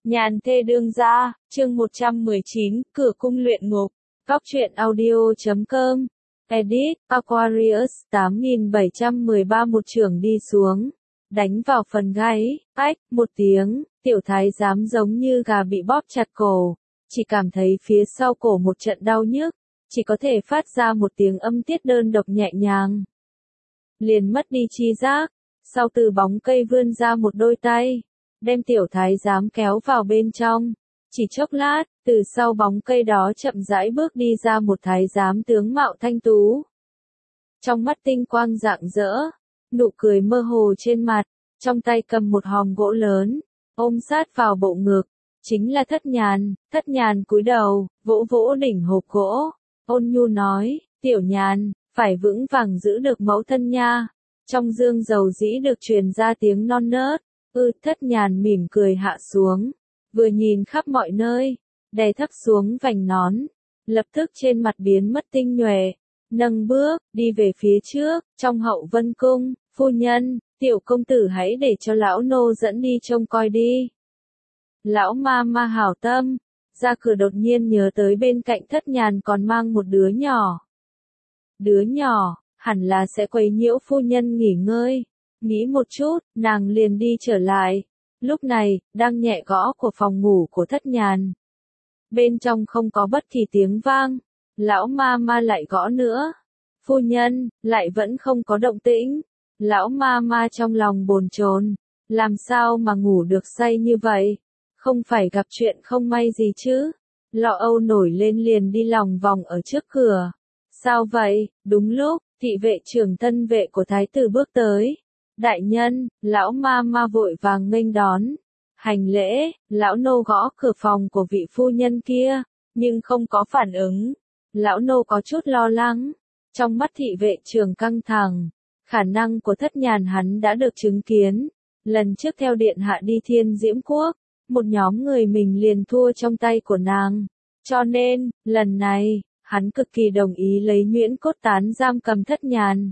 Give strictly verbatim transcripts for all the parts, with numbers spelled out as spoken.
Nhàn thê đương gia, chương một trăm mười chín, cửa cung luyện ngục. Góc truyện audio chấm com. Edit, Aquarius tám nghìn bảy trăm mười ba một chưởng đi xuống. Đánh vào phần gáy, ách, một tiếng, tiểu thái giám giống như gà bị bóp chặt cổ. Chỉ cảm thấy phía sau cổ một trận đau nhức, chỉ có thể phát ra một tiếng âm tiết đơn độc nhẹ nhàng. Liền mất đi chi giác, sau từ bóng cây vươn ra một đôi tay, đem tiểu thái giám kéo vào bên trong. Chỉ chốc lát, từ sau bóng cây đó chậm rãi bước đi ra một thái giám tướng mạo thanh tú. Trong mắt tinh quang rạng rỡ, nụ cười mơ hồ trên mặt, trong tay cầm một hòm gỗ lớn, ôm sát vào bộ ngực, chính là Thất Nhàn. Thất Nhàn cúi đầu, vỗ vỗ đỉnh hộp gỗ, ôn nhu nói, tiểu Nhàn, phải vững vàng giữ được mẫu thân nha. Trong dương dầu dĩ được truyền ra tiếng non nớt. Ừ, Thất Nhàn mỉm cười hạ xuống, vừa nhìn khắp mọi nơi, đè thấp xuống vành nón, lập tức trên mặt biến mất tinh nhuệ, nâng bước, đi về phía trước. Trong Hậu Vân Cung, phu nhân, tiểu công tử hãy để cho lão nô dẫn đi trông coi đi. Lão ma ma hảo tâm, ra cửa đột nhiên nhớ tới bên cạnh Thất Nhàn còn mang một đứa nhỏ. Đứa nhỏ, hẳn là sẽ quấy nhiễu phu nhân nghỉ ngơi. Nghĩ một chút, nàng liền đi trở lại. Lúc này, đang nhẹ gõ của phòng ngủ của Thất Nhàn. Bên trong không có bất kỳ tiếng vang. Lão ma ma lại gõ nữa. Phu nhân, lại vẫn không có động tĩnh. Lão ma ma trong lòng bồn chồn. Làm sao mà ngủ được say như vậy? Không phải gặp chuyện không may gì chứ? Lo âu nổi lên liền đi lòng vòng ở trước cửa. Sao vậy? Đúng lúc, thị vệ trưởng thân vệ của thái tử bước tới. Đại nhân, lão ma ma vội vàng nghênh đón. Hành lễ, lão nô gõ cửa phòng của vị phu nhân kia, nhưng không có phản ứng. Lão nô có chút lo lắng. Trong mắt thị vệ trưởng căng thẳng, khả năng của Thất Nhàn hắn đã được chứng kiến. Lần trước theo điện hạ đi Thiên Diễm Quốc, một nhóm người mình liền thua trong tay của nàng. Cho nên, lần này, hắn cực kỳ đồng ý lấy nhuyễn cốt tán giam cầm Thất Nhàn.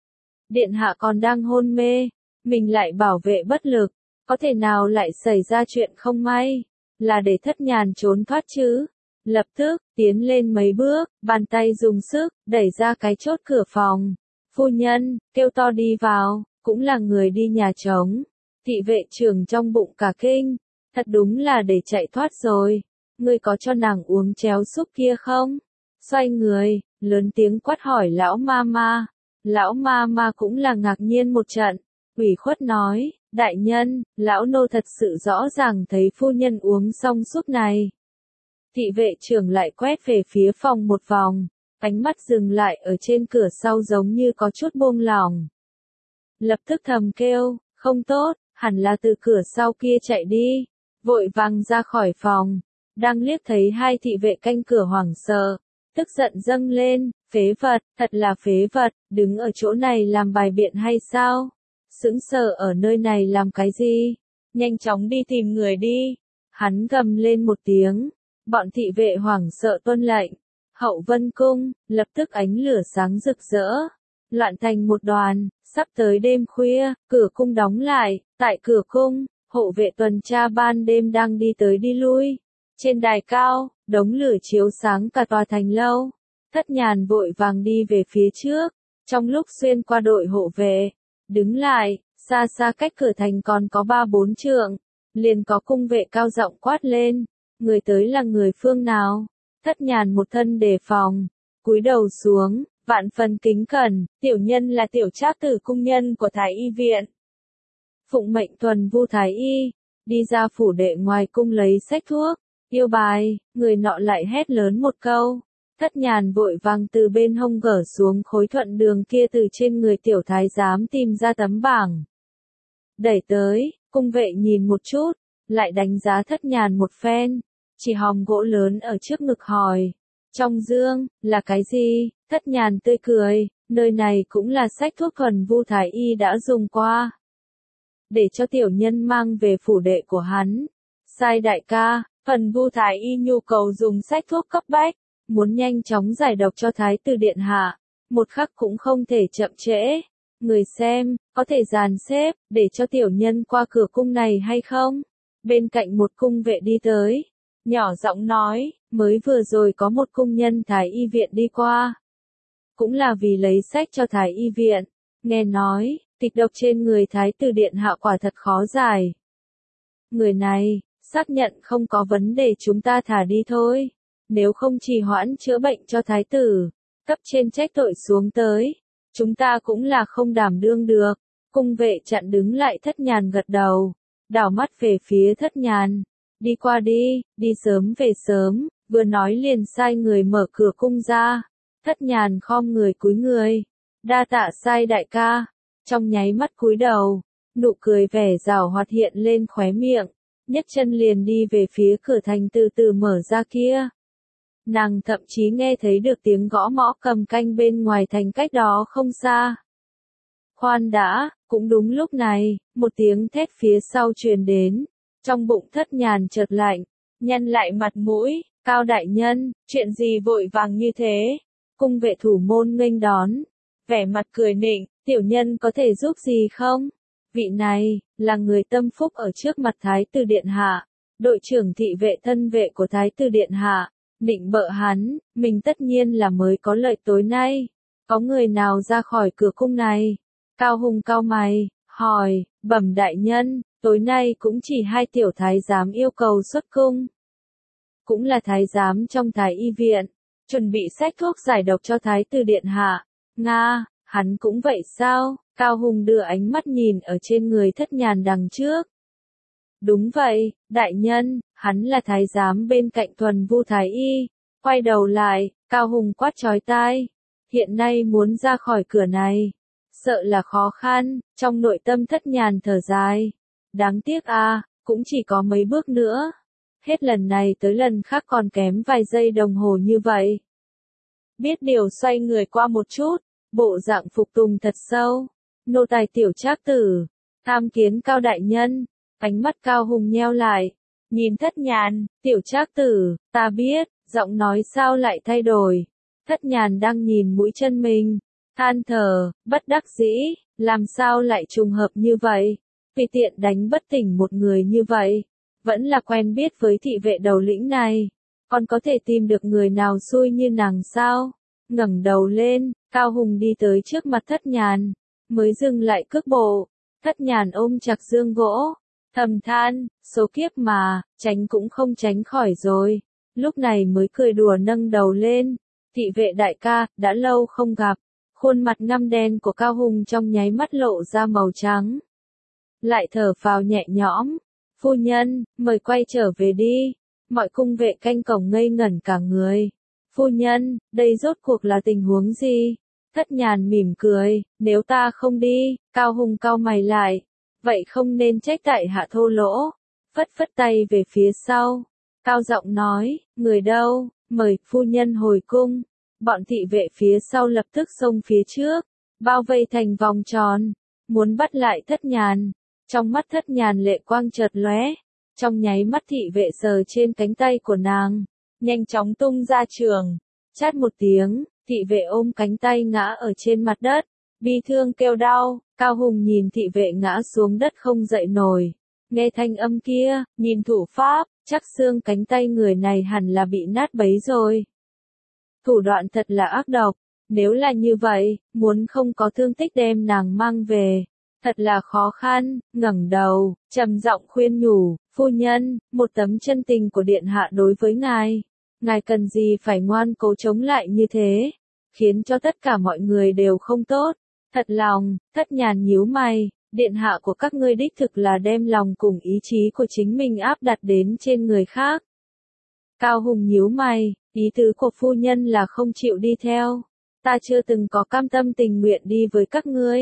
Điện hạ còn đang hôn mê, mình lại bảo vệ bất lực, có thể nào lại xảy ra chuyện không may, là để Thất Nhàn trốn thoát chứ. Lập tức, tiến lên mấy bước, bàn tay dùng sức, đẩy ra cái chốt cửa phòng. Phu nhân, kêu to đi vào, cũng là người đi nhà trống. Thị vệ trưởng trong bụng cả kinh, thật đúng là để chạy thoát rồi. Ngươi có cho nàng uống cháo súp kia không? Xoay người, lớn tiếng quát hỏi lão ma ma. Lão ma ma cũng là ngạc nhiên một trận, ủy khuất nói, đại nhân, lão nô thật sự rõ ràng thấy phu nhân uống xong súp này. Thị vệ trưởng lại quét về phía phòng một vòng, ánh mắt dừng lại ở trên cửa sau giống như có chút buông lỏng. Lập tức thầm kêu, không tốt, hẳn là từ cửa sau kia chạy đi, vội vàng ra khỏi phòng, đang liếc thấy hai thị vệ canh cửa hoảng sợ. Tức giận dâng lên, phế vật, thật là phế vật, đứng ở chỗ này làm bài biện hay sao? Sững sờ ở nơi này làm cái gì? Nhanh chóng đi tìm người đi. Hắn gầm lên một tiếng, bọn thị vệ hoảng sợ tuân lệnh. Hậu Vân Cung, lập tức ánh lửa sáng rực rỡ, loạn thành một đoàn. Sắp tới đêm khuya, cửa cung đóng lại, tại cửa cung, hộ vệ tuần tra ban đêm đang đi tới đi lui. Trên đài cao, đống lửa chiếu sáng cả tòa thành lâu. Thất Nhàn vội vàng đi về phía trước, trong lúc xuyên qua đội hộ vệ, đứng lại, xa xa cách cửa thành còn có ba bốn trượng, liền có cung vệ cao giọng quát lên, người tới là người phương nào? Thất Nhàn một thân đề phòng, cúi đầu xuống, vạn phần kính cẩn, tiểu nhân là tiểu trác tử cung nhân của Thái Y viện. Phụng mệnh tuần vu Thái Y, đi ra phủ đệ ngoài cung lấy sách thuốc. Yêu bài, người nọ lại hét lớn một câu. Thất Nhàn vội vàng từ bên hông gỡ xuống khối thuận đường kia từ trên người tiểu thái giám tìm ra tấm bảng. Đẩy tới, cung vệ nhìn một chút, lại đánh giá Thất Nhàn một phen, chỉ hòm gỗ lớn ở trước ngực hỏi. Trong dương, là cái gì? Thất Nhàn tươi cười, nơi này cũng là sách thuốc thuần vu Thái Y đã dùng qua. Để cho tiểu nhân mang về phủ đệ của hắn. Sai đại ca. Phần vu Thái Y nhu cầu dùng sách thuốc cấp bách, muốn nhanh chóng giải độc cho Thái tử điện hạ, một khắc cũng không thể chậm trễ. Người xem, có thể dàn xếp, để cho tiểu nhân qua cửa cung này hay không? bên cạnh một cung vệ đi tới, nhỏ giọng nói, mới vừa rồi có một cung nhân Thái y viện đi qua. Cũng là vì lấy sách cho Thái y viện, nghe nói, kịch độc trên người Thái tử điện hạ quả thật khó giải. Người này, xác nhận không có vấn đề chúng ta thả đi thôi, nếu không trì hoãn chữa bệnh cho Thái tử, cấp trên trách tội xuống tới, chúng ta cũng là không đảm đương được. Cung vệ chặn đứng lại Thất Nhàn gật đầu, đảo mắt về phía Thất Nhàn, đi qua đi, đi sớm về sớm, vừa nói liền sai người mở cửa cung ra. Thất Nhàn khom người cúi người, đa tạ sai đại ca, trong nháy mắt cúi đầu, nụ cười vẻ giảo hoạt hiện lên khóe miệng, nhấc chân liền đi về phía cửa thành từ từ mở ra kia. Nàng thậm chí nghe thấy được tiếng gõ mõ cầm canh bên ngoài thành cách đó không xa. Khoan đã, cũng đúng lúc này, một tiếng thét phía sau truyền đến, trong bụng Thất Nhàn chợt lạnh, nhăn lại mặt mũi, Cao đại nhân, chuyện gì vội vàng như thế? Cung vệ thủ môn nghênh đón, vẻ mặt cười nịnh, tiểu nhân có thể giúp gì không? Vị này, là người tâm phúc ở trước mặt Thái tử Điện Hạ, đội trưởng thị vệ thân vệ của Thái tử Điện Hạ, định bợ hắn, mình tất nhiên là mới có lợi tối nay. Có người nào ra khỏi cửa cung này? Cao Hùng cau mày, hỏi, bẩm đại nhân, tối nay cũng chỉ hai tiểu thái giám yêu cầu xuất cung. Cũng là thái giám trong thái y viện, chuẩn bị xách thuốc giải độc cho Thái tử Điện Hạ. Nga, hắn cũng vậy sao? Cao Hùng đưa ánh mắt nhìn ở trên người Thất Nhàn đằng trước. Đúng vậy, đại nhân, hắn là thái giám bên cạnh Thuần Vu thái y. Quay đầu lại, Cao Hùng quát chói tai. Hiện nay muốn ra khỏi cửa này, sợ là khó khăn, trong nội tâm Thất Nhàn thở dài. Đáng tiếc à, cũng chỉ có mấy bước nữa. Hết lần này tới lần khác còn kém vài giây đồng hồ như vậy. Biết điều xoay người qua một chút, bộ dạng phục tùng thật sâu. Nô tài tiểu trác tử, tham kiến Cao đại nhân, ánh mắt Cao Hùng nheo lại. Nhìn Thất Nhàn, tiểu trác tử, ta biết, giọng nói sao lại thay đổi. Thất Nhàn đang nhìn mũi chân mình, than thở, bất đắc dĩ, làm sao lại trùng hợp như vậy, vì tiện đánh bất tỉnh một người như vậy, vẫn là quen biết với thị vệ đầu lĩnh này, còn có thể tìm được người nào xui như nàng sao? Ngẩng đầu lên, Cao Hùng đi tới trước mặt Thất Nhàn, mới dừng lại cước bộ. Thất Nhàn ôm chặt dương gỗ, thầm than, số kiếp mà, tránh cũng không tránh khỏi rồi. Lúc này mới cười đùa nâng đầu lên, thị vệ đại ca, đã lâu không gặp. Khuôn mặt ngăm đen của Cao Hùng trong nháy mắt lộ ra màu trắng. Lại thở phào nhẹ nhõm, phu nhân, mời quay trở về đi. Mọi cung vệ canh cổng ngây ngẩn cả người. Phu nhân, đây rốt cuộc là tình huống gì? Thất Nhàn mỉm cười, nếu ta không đi, Cao Hùng cau mày lại. Vậy không nên trách tại hạ thô lỗ. Phất phất tay về phía sau. Cao giọng nói, người đâu, mời phu nhân hồi cung. Bọn thị vệ phía sau lập tức xông phía trước, bao vây thành vòng tròn, muốn bắt lại Thất Nhàn. Trong mắt Thất Nhàn lệ quang chợt lóe, trong nháy mắt thị vệ sờ trên cánh tay của nàng, nhanh chóng tung ra trường. Chát một tiếng, thị vệ ôm cánh tay ngã ở trên mặt đất, bi thương kêu đau. Cao Hùng nhìn thị vệ ngã xuống đất không dậy nổi, nghe thanh âm kia, nhìn thủ pháp, chắc xương cánh tay người này hẳn là bị nát bấy rồi. Thủ đoạn thật là ác độc, nếu là như vậy, muốn không có thương tích đem nàng mang về, thật là khó khăn. Ngẩng đầu, trầm giọng khuyên nhủ, phu nhân, một tấm chân tình của điện hạ đối với ngài, ngài cần gì phải ngoan cố chống lại như thế, khiến cho tất cả mọi người đều không tốt. Thật lòng, Thất Nhàn nhíu mày, điện hạ của các ngươi đích thực là đem lòng cùng ý chí của chính mình áp đặt đến trên người khác. Cao Hùng nhíu mày, ý tứ của phu nhân là không chịu đi theo. Ta chưa từng có cam tâm tình nguyện đi với các ngươi.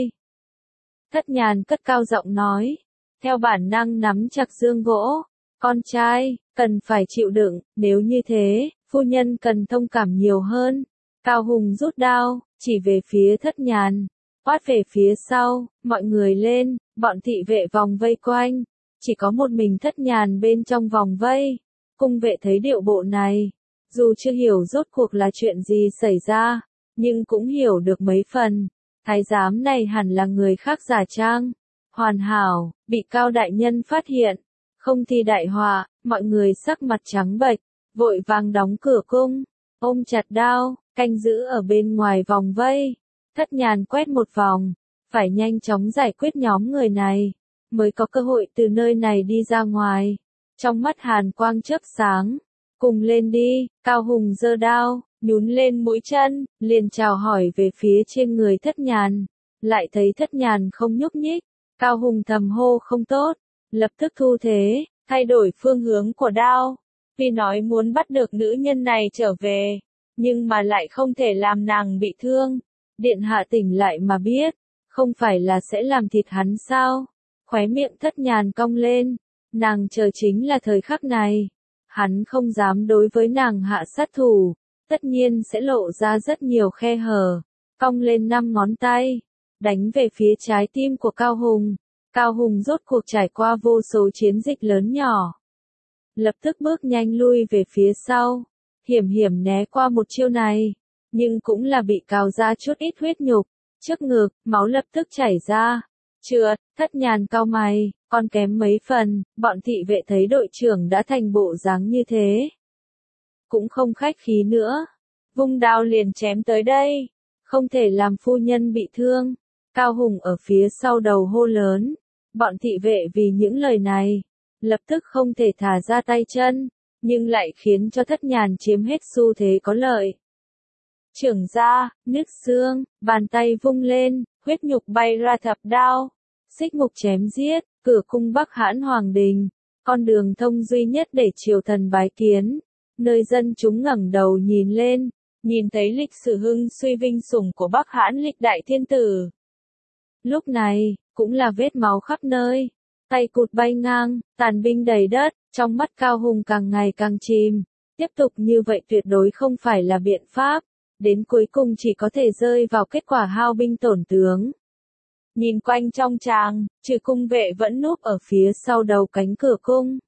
Thất Nhàn cất cao giọng nói, theo bản năng nắm chặt dương gỗ. Con trai, cần phải chịu đựng, nếu như thế, phu nhân cần thông cảm nhiều hơn. Cao Hùng rút đao, chỉ về phía Thất Nhàn, quát về phía sau, mọi người lên, bọn thị vệ vòng vây quanh. Chỉ có một mình Thất Nhàn bên trong vòng vây. Cung vệ thấy điệu bộ này, dù chưa hiểu rốt cuộc là chuyện gì xảy ra, nhưng cũng hiểu được mấy phần. Thái giám này hẳn là người khác giả trang, hoàn hảo, bị Cao đại nhân phát hiện, không thì đại họa, mọi người sắc mặt trắng bệch, vội vàng đóng cửa cung, ôm chặt đao, canh giữ ở bên ngoài vòng vây. Thất Nhàn quét một vòng, phải nhanh chóng giải quyết nhóm người này, mới có cơ hội từ nơi này đi ra ngoài. Trong mắt hàn quang chớp sáng, cùng lên đi, Cao Hùng giơ đao, nhún lên mũi chân, liền chào hỏi về phía trên người Thất Nhàn. Lại thấy Thất Nhàn không nhúc nhích, Cao Hùng thầm hô không tốt, lập tức thu thế, thay đổi phương hướng của đao. Vì nói muốn bắt được nữ nhân này trở về, nhưng mà lại không thể làm nàng bị thương. Điện hạ tỉnh lại mà biết, không phải là sẽ làm thịt hắn sao? Khóe miệng Thất Nhàn cong lên, nàng chờ chính là thời khắc này. Hắn không dám đối với nàng hạ sát thủ, tất nhiên sẽ lộ ra rất nhiều khe hở. Cong lên năm ngón tay, đánh về phía trái tim của Cao Hùng. Cao Hùng rốt cuộc trải qua vô số chiến dịch lớn nhỏ, lập tức bước nhanh lui về phía sau, hiểm hiểm né qua một chiêu này, nhưng cũng là bị cào ra chút ít huyết nhục, trước ngực, máu lập tức chảy ra. Trượt, Thất Nhàn cau mày, còn kém mấy phần, bọn thị vệ thấy đội trưởng đã thành bộ dáng như thế, cũng không khách khí nữa, vung đao liền chém tới đây, không thể làm phu nhân bị thương. Cao Hùng ở phía sau đầu hô lớn, bọn thị vệ vì những lời này, lập tức không thể thả ra tay chân, nhưng lại khiến cho Thất Nhàn chiếm hết xu thế có lợi. Trưởng ra, nứt xương, bàn tay vung lên, huyết nhục bay ra thập đao, xích mục chém giết, cửa cung Bắc Hãn Hoàng Đình, con đường thông duy nhất để triều thần bái kiến, nơi dân chúng ngẩng đầu nhìn lên, nhìn thấy lịch sử hưng suy vinh sủng của Bắc Hãn lịch đại thiên tử. Lúc này, cũng là vết máu khắp nơi, tay cụt bay ngang, tàn binh đầy đất, trong mắt Cao Hùng càng ngày càng chìm, tiếp tục như vậy tuyệt đối không phải là biện pháp, đến cuối cùng chỉ có thể rơi vào kết quả hao binh tổn tướng. Nhìn quanh trong tràng, trừ cung vệ vẫn núp ở phía sau đầu cánh cửa cung.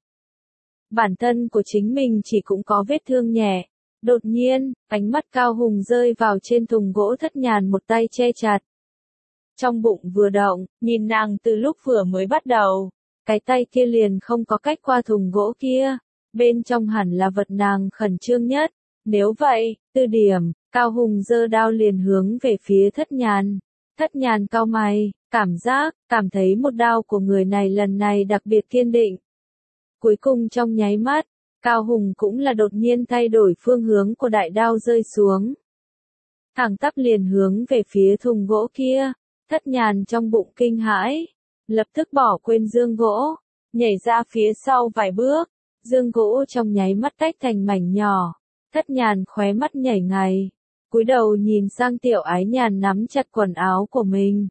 Bản thân của chính mình chỉ cũng có vết thương nhẹ. Đột nhiên, ánh mắt Cao Hùng rơi vào trên thùng gỗ Thất Nhàn một tay che chặt. Trong bụng vừa động, nhìn nàng từ lúc vừa mới bắt đầu, cái tay kia liền không có cách qua thùng gỗ kia, bên trong hẳn là vật nàng khẩn trương nhất. Nếu vậy, từ điểm, Cao Hùng giơ đao liền hướng về phía Thất Nhàn. Thất Nhàn cau mày, cảm giác, cảm thấy một đao của người này lần này đặc biệt kiên định. Cuối cùng trong nháy mắt, Cao Hùng cũng là đột nhiên thay đổi phương hướng của đại đao rơi xuống. Thẳng tắp liền hướng về phía thùng gỗ kia, Thất Nhàn trong bụng kinh hãi, lập tức bỏ quên dương gỗ, nhảy ra phía sau vài bước, dương gỗ trong nháy mắt tách thành mảnh nhỏ. Thất Nhàn khóe mắt nhảy ngay, cúi đầu nhìn sang Tiểu Ái Nhàn nắm chặt quần áo của mình.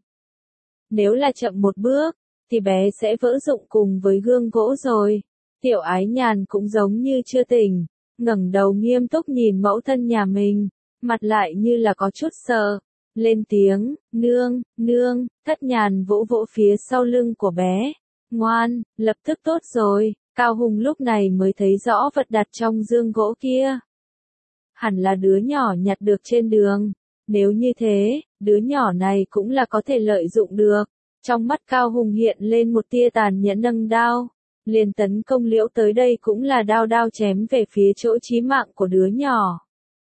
Nếu là chậm một bước, thì bé sẽ vỡ rụng cùng với gương gỗ rồi. Tiểu Ái Nhàn cũng giống như chưa tỉnh, ngẩng đầu nghiêm túc nhìn mẫu thân nhà mình, mặt lại như là có chút sợ, lên tiếng, nương, nương. Thất Nhàn vỗ vỗ phía sau lưng của bé, ngoan, lập tức tốt rồi. Cao Hùng lúc này mới thấy rõ vật đặt trong dương gỗ kia. Hẳn là đứa nhỏ nhặt được trên đường, nếu như thế, đứa nhỏ này cũng là có thể lợi dụng được. Trong mắt Cao Hùng hiện lên một tia tàn nhẫn, nâng đao, liền tấn công liễu tới đây, cũng là đao đao chém về phía chỗ chí mạng của đứa nhỏ.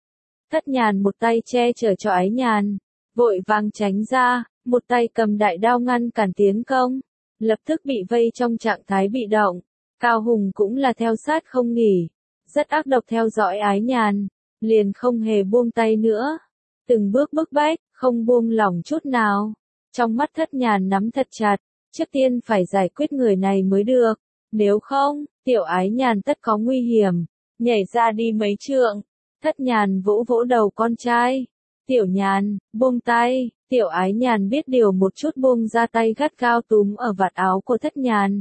Thất Nhàn một tay che chở cho Ái Nhàn, vội vàng tránh ra, một tay cầm đại đao ngăn cản tiến công, lập tức bị vây trong trạng thái bị động. Cao Hùng cũng là theo sát không nghỉ, rất ác độc theo dõi Ái Nhàn, liền không hề buông tay nữa, từng bước bức bách, không buông lỏng chút nào. Trong mắt Thất Nhàn nắm thật chặt, trước tiên phải giải quyết người này mới được, nếu không, Tiểu Ái Nhàn tất có nguy hiểm. Nhảy ra đi mấy trượng, Thất Nhàn vỗ vỗ đầu con trai. Tiểu Nhàn, buông tay. Tiểu Ái Nhàn biết điều một chút buông ra tay, gắt gao túm ở vạt áo của Thất Nhàn.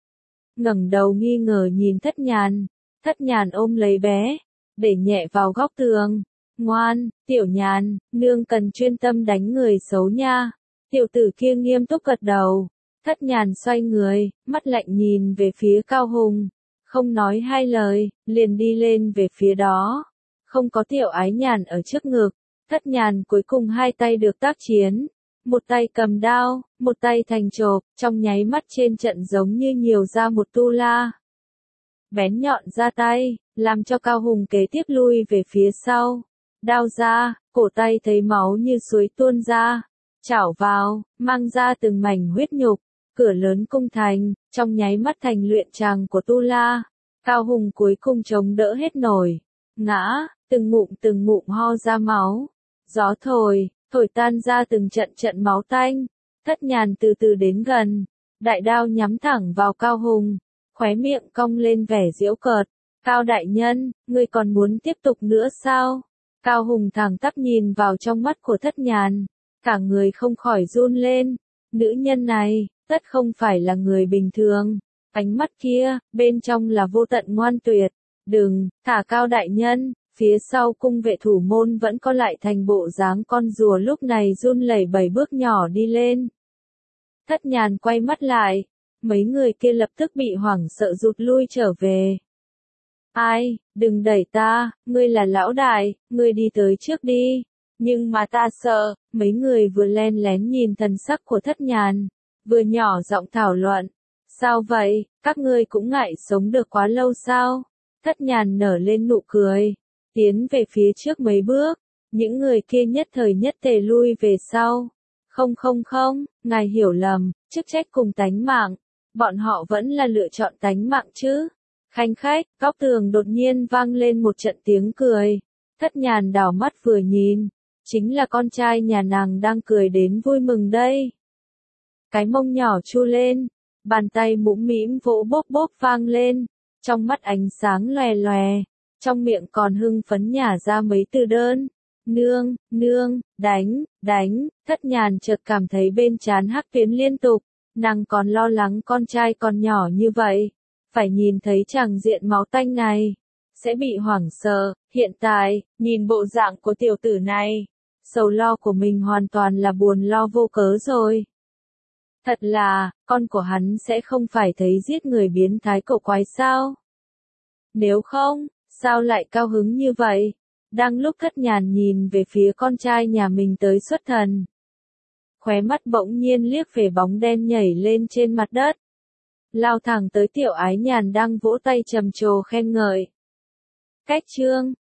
Ngẩng đầu nghi ngờ nhìn Thất Nhàn, Thất Nhàn ôm lấy bé, để nhẹ vào góc tường. Ngoan, Tiểu Nhàn, nương cần chuyên tâm đánh người xấu nha. Tiểu tử kia nghiêm túc gật đầu. Thất Nhàn xoay người, mắt lạnh nhìn về phía Cao Hùng, không nói hai lời, liền đi lên về phía đó. Không có Tiểu Ái Nhàn ở trước ngực, Thất Nhàn cuối cùng hai tay được tác chiến, một tay cầm đao, một tay thành chộp, trong nháy mắt trên trận giống như nhiều ra một tu la. bén nhọn ra tay, làm cho Cao Hùng kế tiếp lui về phía sau. Đao ra, cổ tay thấy máu như suối tuôn ra, chảo vào, mang ra từng mảnh huyết nhục. Cửa lớn cung thành, trong nháy mắt thành luyện tràng của Tu La. Cao Hùng cuối cùng chống đỡ hết nổi, ngã, từng ngụm từng ngụm ho ra máu. Gió thổi, thổi tan ra từng trận trận máu tanh. Thất Nhàn từ từ đến gần, đại đao nhắm thẳng vào Cao Hùng, khóe miệng cong lên vẻ giễu cợt. Cao đại nhân, ngươi còn muốn tiếp tục nữa sao? Cao Hùng thẳng tắp nhìn vào trong mắt của Thất Nhàn, cả người không khỏi run lên. Nữ nhân này, tất không phải là người bình thường. Ánh mắt kia, bên trong là vô tận ngoan tuyệt. Đừng, thả Cao đại nhân. Phía sau cung vệ thủ môn vẫn có lại thành bộ dáng con rùa lúc này run lẩy bẩy bước nhỏ đi lên. Thất Nhàn quay mắt lại, mấy người kia lập tức bị hoảng sợ rụt lui trở về. Ai, đừng đẩy ta, ngươi là lão đại, ngươi đi tới trước đi. Nhưng mà ta sợ, mấy người vừa len lén nhìn thần sắc của Thất Nhàn, vừa nhỏ giọng thảo luận. Sao vậy, các ngươi cũng ngại sống được quá lâu sao? Thất Nhàn nở lên nụ cười, tiến về phía trước mấy bước, những người kia nhất thời nhất tề lui về sau. Không không không, ngài hiểu lầm, chức trách cùng tánh mạng, bọn họ vẫn là lựa chọn tánh mạng chứ. Khanh khách, góc tường đột nhiên vang lên một trận tiếng cười. Thất Nhàn đảo mắt vừa nhìn, chính là con trai nhà nàng đang cười đến vui mừng đây. Cái mông nhỏ chu lên, bàn tay mũm mĩm vỗ bốp bốp vang lên, trong mắt ánh sáng lòe lòe, trong miệng còn hưng phấn nhả ra mấy từ đơn. Nương, nương, đánh, đánh. Thất Nhàn chợt cảm thấy bên trán hắc tuyến liên tục, nàng còn lo lắng con trai còn nhỏ như vậy, phải nhìn thấy tràng diện máu tanh này, sẽ bị hoảng sợ. Hiện tại, nhìn bộ dạng của tiểu tử này, sầu lo của mình hoàn toàn là buồn lo vô cớ rồi. Thật là, con của hắn sẽ không phải thấy giết người biến thái cổ quái sao? Nếu không, sao lại cao hứng như vậy? Đang lúc Thất Nhàn nhìn về phía con trai nhà mình tới xuất thần, khóe mắt bỗng nhiên liếc về bóng đen nhảy lên trên mặt đất, lao thẳng tới Tiểu Ái Nhàn đang vỗ tay trầm trồ khen ngợi. Cách chương